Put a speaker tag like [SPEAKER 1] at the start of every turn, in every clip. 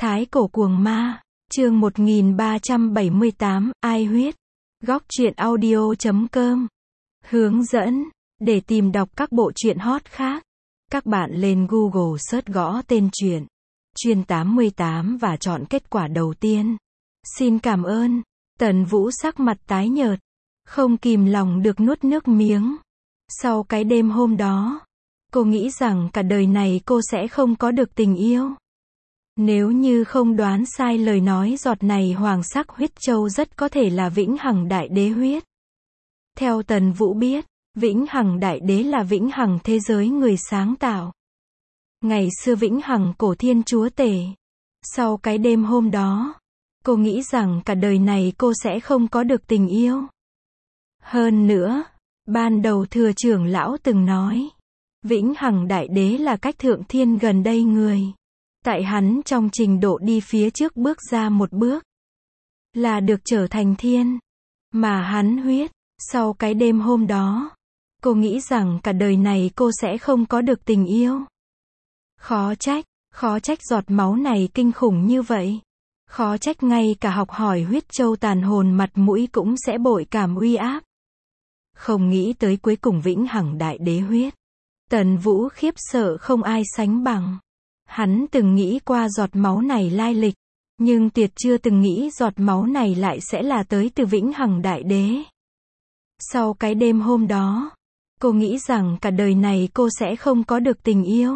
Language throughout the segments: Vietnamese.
[SPEAKER 1] Thái cổ cuồng ma, chương 1378, ai huyết. Góc truyện audio.com. Hướng dẫn, để tìm đọc các bộ truyện hot khác, các bạn lên Google search gõ tên truyện Chuyên 88 và chọn kết quả đầu tiên. Xin cảm ơn. Tần Vũ sắc mặt tái nhợt, không kìm lòng được nuốt nước miếng. Sau cái đêm hôm đó, cô nghĩ rằng cả đời này cô sẽ không có được tình yêu. Nếu như không đoán sai lời nói, giọt này hoàng sắc huyết châu rất có thể là vĩnh hằng đại đế huyết. Theo Tần Vũ biết, vĩnh hằng đại đế là vĩnh hằng thế giới người sáng tạo. Ngày xưa vĩnh hằng cổ thiên chúa tể. Sau cái đêm hôm đó, cô nghĩ rằng cả đời này cô sẽ không có được tình yêu. Hơn nữa, ban đầu thừa trưởng lão từng nói, vĩnh hằng đại đế là cách thượng thiên gần đây người. Tại hắn trong trình độ đi phía trước bước ra một bước, là được trở thành thiên. Mà hắn huyết, sau cái đêm hôm đó, cô nghĩ rằng cả đời này cô sẽ không có được tình yêu. Khó trách giọt máu này kinh khủng như vậy. Khó trách ngay cả học hỏi huyết châu tàn hồn mặt mũi cũng sẽ bội cảm uy áp. Không nghĩ tới cuối cùng vĩnh hằng đại đế huyết. Tần Vũ khiếp sợ không ai sánh bằng. Hắn từng nghĩ qua giọt máu này lai lịch, nhưng tuyệt chưa từng nghĩ giọt máu này lại sẽ là tới từ vĩnh hằng đại đế. Sau cái đêm hôm đó, cô nghĩ rằng cả đời này cô sẽ không có được tình yêu.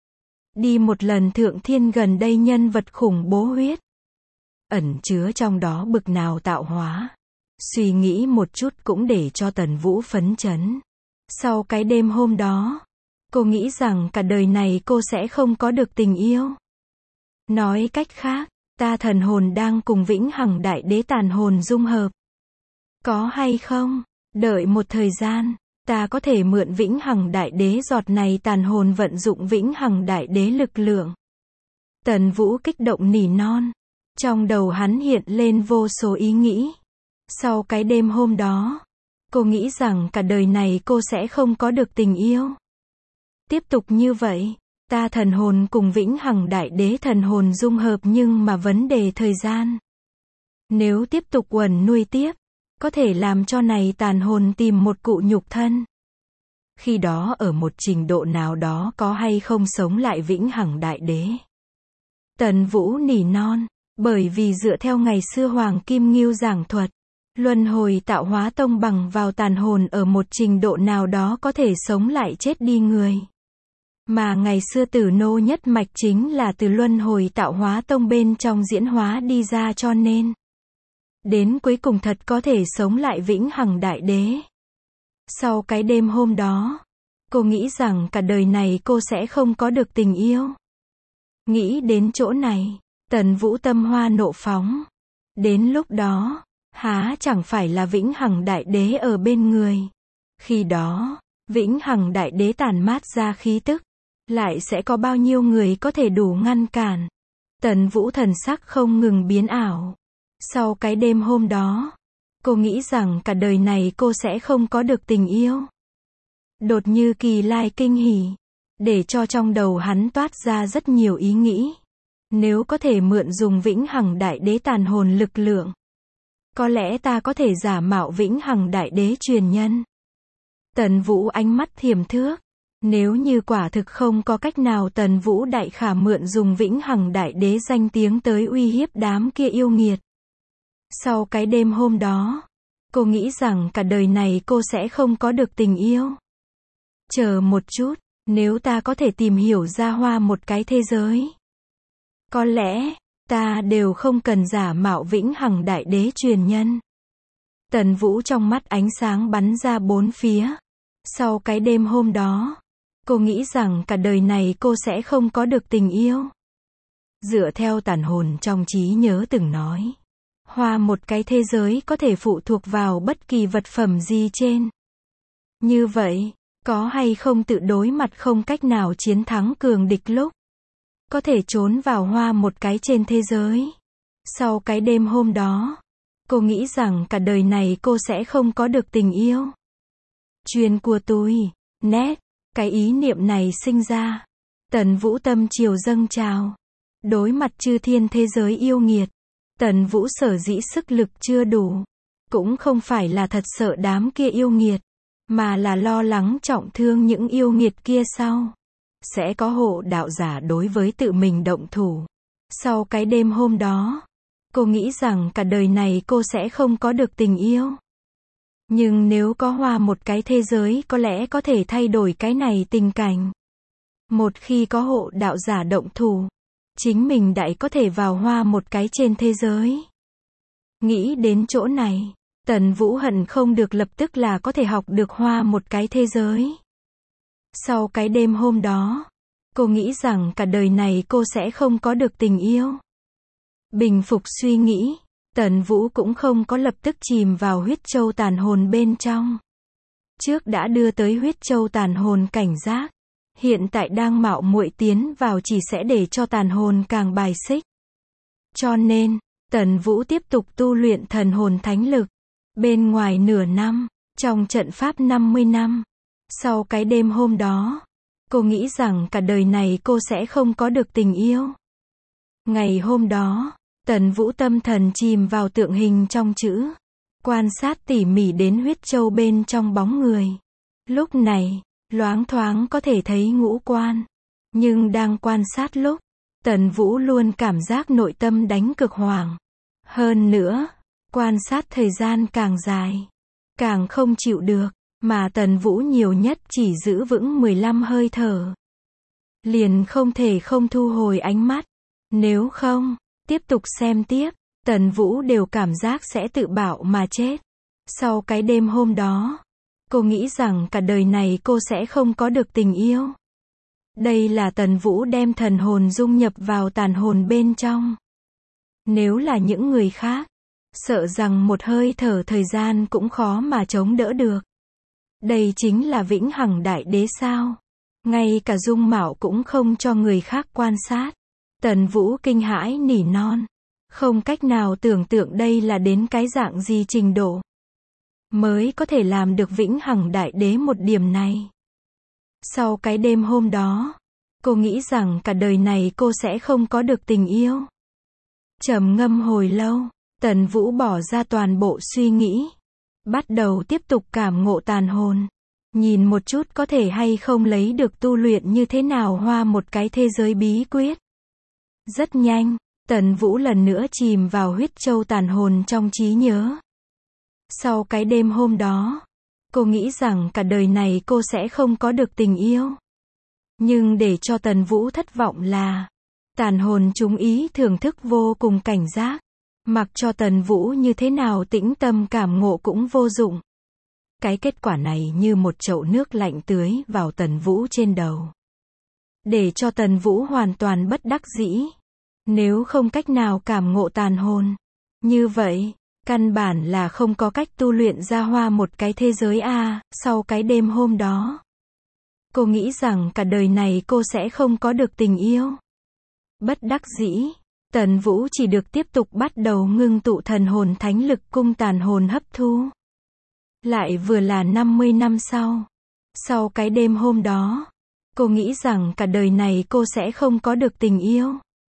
[SPEAKER 1] Đi một lần thượng thiên gần đây nhân vật khủng bố huyết, ẩn chứa trong đó bực nào tạo hóa. Suy nghĩ một chút cũng để cho Tần Vũ phấn chấn. Sau cái đêm hôm đó, cô nghĩ rằng cả đời này cô sẽ không có được tình yêu. Nói cách khác, ta thần hồn đang cùng vĩnh hằng đại đế tàn hồn dung hợp. Có hay không? Đợi một thời gian, ta có thể mượn vĩnh hằng đại đế giọt này tàn hồn vận dụng vĩnh hằng đại đế lực lượng. Tần Vũ kích động nỉ non. Trong đầu hắn hiện lên vô số ý nghĩ. Sau cái đêm hôm đó, cô nghĩ rằng cả đời này cô sẽ không có được tình yêu. Tiếp tục như vậy, ta thần hồn cùng vĩnh hằng đại đế thần hồn dung hợp, nhưng mà vấn đề thời gian. Nếu tiếp tục uẩn nuôi tiếp, có thể làm cho này tàn hồn tìm một cụ nhục thân. Khi đó ở một trình độ nào đó có hay không sống lại vĩnh hằng đại đế. Tần Vũ nỉ non, bởi vì dựa theo ngày xưa Hoàng Kim Ngưu giảng thuật, luân hồi tạo hóa tông bằng vào tàn hồn ở một trình độ nào đó có thể sống lại chết đi người. Mà ngày xưa Tử Nô nhất mạch chính là từ luân hồi tạo hóa tông bên trong diễn hóa đi ra, cho nên đến cuối cùng thật có thể sống lại vĩnh hằng đại đế. Sau cái đêm hôm đó, cô nghĩ rằng cả đời này cô sẽ không có được tình yêu. Nghĩ đến chỗ này, Tần Vũ tâm hoa nộ phóng. Đến lúc đó, há chẳng phải là vĩnh hằng đại đế ở bên người. Khi đó, vĩnh hằng đại đế tản mát ra khí tức, lại sẽ có bao nhiêu người có thể đủ ngăn cản. Tần Vũ thần sắc không ngừng biến ảo. Sau cái đêm hôm đó, cô nghĩ rằng cả đời này cô sẽ không có được tình yêu. Đột như kỳ lai kinh hỉ, để cho trong đầu hắn toát ra rất nhiều ý nghĩ. Nếu có thể mượn dùng vĩnh hằng đại đế tàn hồn lực lượng, có lẽ ta có thể giả mạo vĩnh hằng đại đế truyền nhân. Tần Vũ ánh mắt thiềm thước. Nếu như quả thực không có cách nào, Tần Vũ đại khả mượn dùng vĩnh hằng đại đế danh tiếng tới uy hiếp đám kia yêu nghiệt. Sau cái đêm hôm đó, cô nghĩ rằng cả đời này cô sẽ không có được tình yêu. Chờ một chút, nếu ta có thể tìm hiểu ra hoa một cái thế giới, có lẽ ta đều không cần giả mạo vĩnh hằng đại đế truyền nhân. Tần Vũ trong mắt ánh sáng bắn ra bốn phía. Sau cái đêm hôm đó, cô nghĩ rằng cả đời này cô sẽ không có được tình yêu. Dựa theo tàn hồn trong trí nhớ từng nói, hoa một cái thế giới có thể phụ thuộc vào bất kỳ vật phẩm gì trên. Như vậy, có hay không tự đối mặt không cách nào chiến thắng cường địch lúc có thể trốn vào hoa một cái trên thế giới. Sau cái đêm hôm đó, cô nghĩ rằng cả đời này cô sẽ không có được tình yêu. Chuyên của tôi, nét, cái ý niệm này sinh ra. Tần Vũ tâm chiều dâng trào. Đối mặt chư thiên thế giới yêu nghiệt, Tần Vũ sở dĩ sức lực chưa đủ, cũng không phải là thật sợ đám kia yêu nghiệt, mà là lo lắng trọng thương những yêu nghiệt kia sau sẽ có hộ đạo giả đối với tự mình động thủ. Sau cái đêm hôm đó, cô nghĩ rằng cả đời này cô sẽ không có được tình yêu. Nhưng nếu có hoa một cái thế giới có lẽ có thể thay đổi cái này tình cảnh. Một khi có hộ đạo giả động thủ, chính mình đại có thể vào hoa một cái trên thế giới. Nghĩ đến chỗ này, Tần Vũ hận không được lập tức là có thể học được hoa một cái thế giới. Sau cái đêm hôm đó, cô nghĩ rằng cả đời này cô sẽ không có được tình yêu. Bình phục suy nghĩ, Tần Vũ cũng không có lập tức chìm vào huyết châu tàn hồn bên trong. Trước đã đưa tới huyết châu tàn hồn cảnh giác, hiện tại đang mạo muội tiến vào chỉ sẽ để cho tàn hồn càng bài xích. Cho nên, Tần Vũ tiếp tục tu luyện thần hồn thánh lực. Bên ngoài nửa năm, trong trận pháp 50 năm. Sau cái đêm hôm đó, cô nghĩ rằng cả đời này cô sẽ không có được tình yêu. Ngày hôm đó, Tần Vũ tâm thần chìm vào tượng hình trong chữ, quan sát tỉ mỉ đến huyết châu bên trong bóng người. Lúc này, loáng thoáng có thể thấy ngũ quan, nhưng đang quan sát lúc, Tần Vũ luôn cảm giác nội tâm đánh cực hoảng. Hơn nữa, quan sát thời gian càng dài, càng không chịu được, mà Tần Vũ nhiều nhất chỉ giữ vững 15 hơi thở. Liền không thể không thu hồi ánh mắt. Nếu không, tiếp tục xem tiếp, Tần Vũ đều cảm giác sẽ tự bạo mà chết. Sau cái đêm hôm đó, cô nghĩ rằng cả đời này cô sẽ không có được tình yêu. Đây là Tần Vũ đem thần hồn dung nhập vào tàn hồn bên trong. Nếu là những người khác, sợ rằng một hơi thở thời gian cũng khó mà chống đỡ được. Đây chính là vĩnh hằng đại đế sao? Ngay cả dung mạo cũng không cho người khác quan sát. Tần Vũ kinh hãi nỉ non. Không cách nào tưởng tượng đây là đến cái dạng gì trình độ mới có thể làm được vĩnh hằng đại đế một điểm này. Sau cái đêm hôm đó, cô nghĩ rằng cả đời này cô sẽ không có được tình yêu. Trầm ngâm hồi lâu, Tần Vũ bỏ ra toàn bộ suy nghĩ, bắt đầu tiếp tục cảm ngộ tàn hồn, nhìn một chút có thể hay không lấy được tu luyện như thế nào hoa một cái thế giới bí quyết. Rất nhanh, Tần Vũ lần nữa chìm vào huyết châu tàn hồn trong trí nhớ. Sau cái đêm hôm đó, cô nghĩ rằng cả đời này cô sẽ không có được tình yêu. Nhưng để cho Tần Vũ thất vọng là, tàn hồn chúng ý thưởng thức vô cùng cảnh giác. Mặc cho Tần Vũ như thế nào tĩnh tâm cảm ngộ cũng vô dụng. Cái kết quả này như một chậu nước lạnh tưới vào Tần Vũ trên đầu. Để cho Tần Vũ hoàn toàn bất đắc dĩ. Nếu không cách nào cảm ngộ tàn hồn, như vậy, căn bản là không có cách tu luyện ra hoa một cái thế giới a. Sau cái đêm hôm đó, cô nghĩ rằng cả đời này cô sẽ không có được tình yêu. Bất đắc dĩ, Tần Vũ chỉ được tiếp tục bắt đầu ngưng tụ thần hồn thánh lực cung tàn hồn hấp thu. Lại vừa là 50 năm sau. Sau cái đêm hôm đó, cô nghĩ rằng cả đời này cô sẽ không có được tình yêu.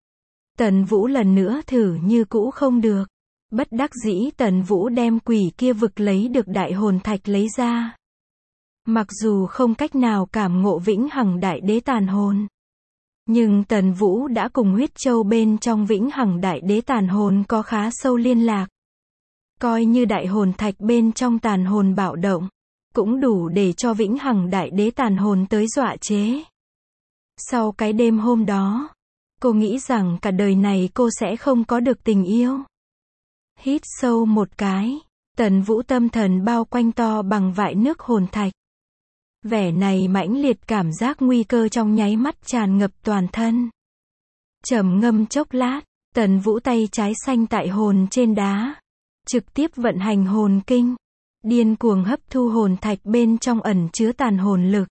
[SPEAKER 1] Tần Vũ lần nữa thử như cũ không được. Bất đắc dĩ Tần Vũ đem quỷ kia vực lấy được đại hồn thạch lấy ra. Mặc dù không cách nào cảm ngộ vĩnh hằng đại đế tàn hồn, nhưng Tần Vũ đã cùng huyết châu bên trong vĩnh hằng đại đế tàn hồn có khá sâu liên lạc. Coi như đại hồn thạch bên trong tàn hồn bạo động, cũng đủ để cho vĩnh hằng đại đế tàn hồn tới dọa chế. Sau cái đêm hôm đó, cô nghĩ rằng cả đời này cô sẽ không có được tình yêu. Hít sâu một cái, Tần Vũ tâm thần bao quanh to bằng vại nước hồn thạch. Vẻ này mãnh liệt cảm giác nguy cơ trong nháy mắt tràn ngập toàn thân. Trầm ngâm chốc lát, Tần Vũ tay trái xanh tại hồn trên đá, trực tiếp vận hành hồn kinh, điên cuồng hấp thu hồn thạch bên trong ẩn chứa tàn hồn lực.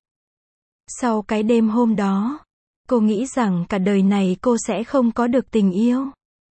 [SPEAKER 1] Sau cái đêm hôm đó, cô nghĩ rằng cả đời này cô sẽ không có được tình yêu.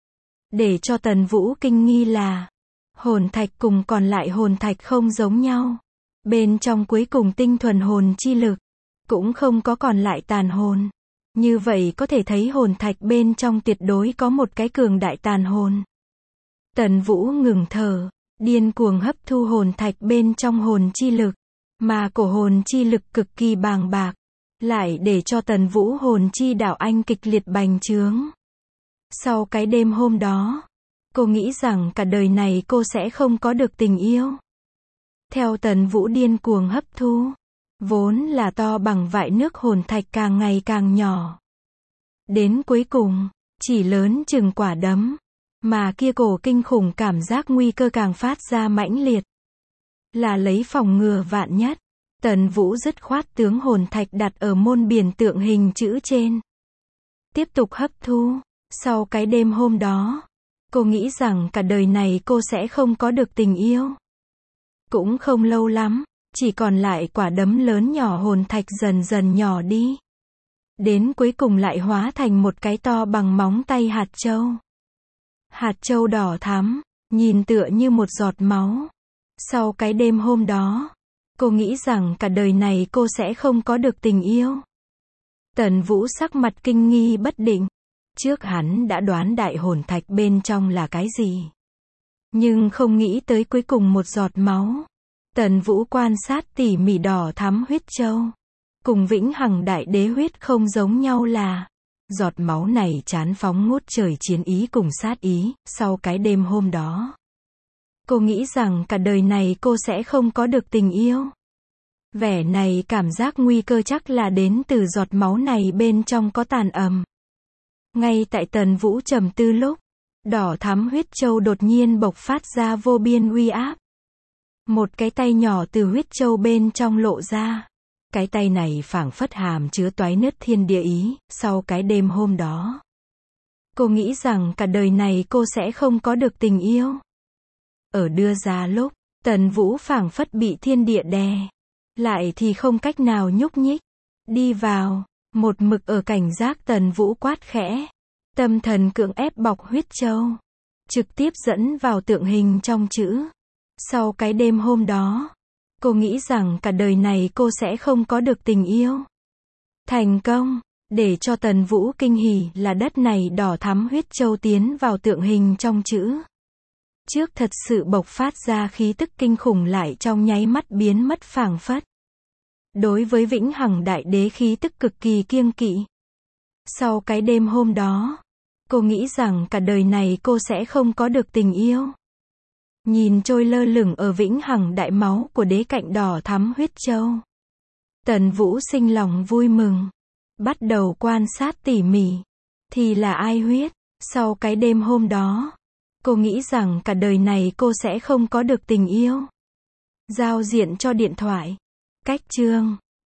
[SPEAKER 1] Để cho Tần Vũ kinh nghi là, hồn thạch cùng còn lại hồn thạch không giống nhau. Bên trong cuối cùng tinh thuần hồn chi lực, cũng không có còn lại tàn hồn. Như vậy có thể thấy hồn thạch bên trong tuyệt đối có một cái cường đại tàn hồn. Tần Vũ ngừng thở, điên cuồng hấp thu hồn thạch bên trong hồn chi lực, mà cổ hồn chi lực cực kỳ bàng bạc, lại để cho Tần Vũ hồn chi đạo anh kịch liệt bành trướng. Sau cái đêm hôm đó, cô nghĩ rằng cả đời này cô sẽ không có được tình yêu. Theo Tần Vũ điên cuồng hấp thu, vốn là to bằng vại nước hồn thạch càng ngày càng nhỏ. Đến cuối cùng, chỉ lớn chừng quả đấm, mà kia cổ kinh khủng cảm giác nguy cơ càng phát ra mãnh liệt. Là lấy phòng ngừa vạn nhất, Tần Vũ dứt khoát tướng hồn thạch đặt ở môn biển tượng hình chữ trên. Tiếp tục hấp thu, sau cái đêm hôm đó, cô nghĩ rằng cả đời này cô sẽ không có được tình yêu. Cũng không lâu lắm, chỉ còn lại quả đấm lớn nhỏ hồn thạch dần dần nhỏ đi. Đến cuối cùng lại hóa thành một cái to bằng móng tay hạt châu. Hạt châu đỏ thắm, nhìn tựa như một giọt máu. Sau cái đêm hôm đó, cô nghĩ rằng cả đời này cô sẽ không có được tình yêu. Tần Vũ sắc mặt kinh nghi bất định. Trước hắn đã đoán đại hồn thạch bên trong là cái gì, nhưng không nghĩ tới cuối cùng một giọt máu. Tần Vũ quan sát tỉ mỉ đỏ thắm huyết châu. Cùng vĩnh hằng đại đế huyết không giống nhau là, giọt máu này chán phóng ngút trời chiến ý cùng sát ý. Sau cái đêm hôm đó, cô nghĩ rằng cả đời này cô sẽ không có được tình yêu. Vẻ này cảm giác nguy cơ chắc là đến từ giọt máu này bên trong có tàn ầm. Ngay tại Tần Vũ trầm tư lúc, đỏ thắm huyết châu đột nhiên bộc phát ra vô biên uy áp. Một cái tay nhỏ từ huyết châu bên trong lộ ra. Cái tay này phảng phất hàm chứa toái nứt thiên địa ý. Sau cái đêm hôm đó, cô nghĩ rằng cả đời này cô sẽ không có được tình yêu. Ở đưa ra lúc, Tần Vũ phảng phất bị thiên địa đè lại thì không cách nào nhúc nhích. Đi vào, một mực ở cảnh giác Tần Vũ quát khẽ. Tâm thần cưỡng ép bọc huyết châu, trực tiếp dẫn vào tượng hình trong chữ. Sau cái đêm hôm đó, cô nghĩ rằng cả đời này cô sẽ không có được tình yêu. Thành công, để cho Tần Vũ kinh hỉ là đất này đỏ thắm huyết châu tiến vào tượng hình trong chữ. Trước thật sự bộc phát ra khí tức kinh khủng lại trong nháy mắt biến mất phảng phất. Đối với vĩnh hằng đại đế khí tức cực kỳ kiêng kỵ. Sau cái đêm hôm đó, cô nghĩ rằng cả đời này cô sẽ không có được tình yêu. Nhìn trôi lơ lửng ở vĩnh hằng đại máu của đế cạnh đỏ thắm huyết châu, Tần Vũ sinh lòng vui mừng, bắt đầu quan sát tỉ mỉ. Thì là ai huyết? Sau cái đêm hôm đó, cô nghĩ rằng cả đời này cô sẽ không có được tình yêu. Giao diện cho điện thoại. Cách chương